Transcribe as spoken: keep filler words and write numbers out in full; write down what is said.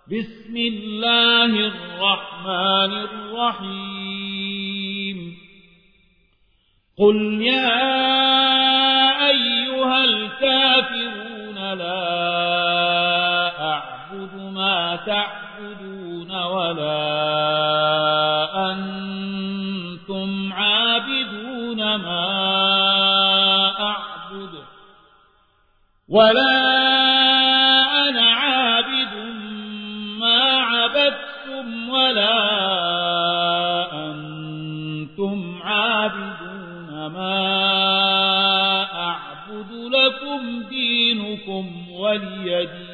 بسم الله الرحمن الرحيم قل يا أيها الكافرون لا أعبد ما تعبدون ولا أنتم عابدون ما أعبد ولا أنا عابد ما عبدتم ولا أنتم عابدون ما أعبد لكم دينكم ولي دين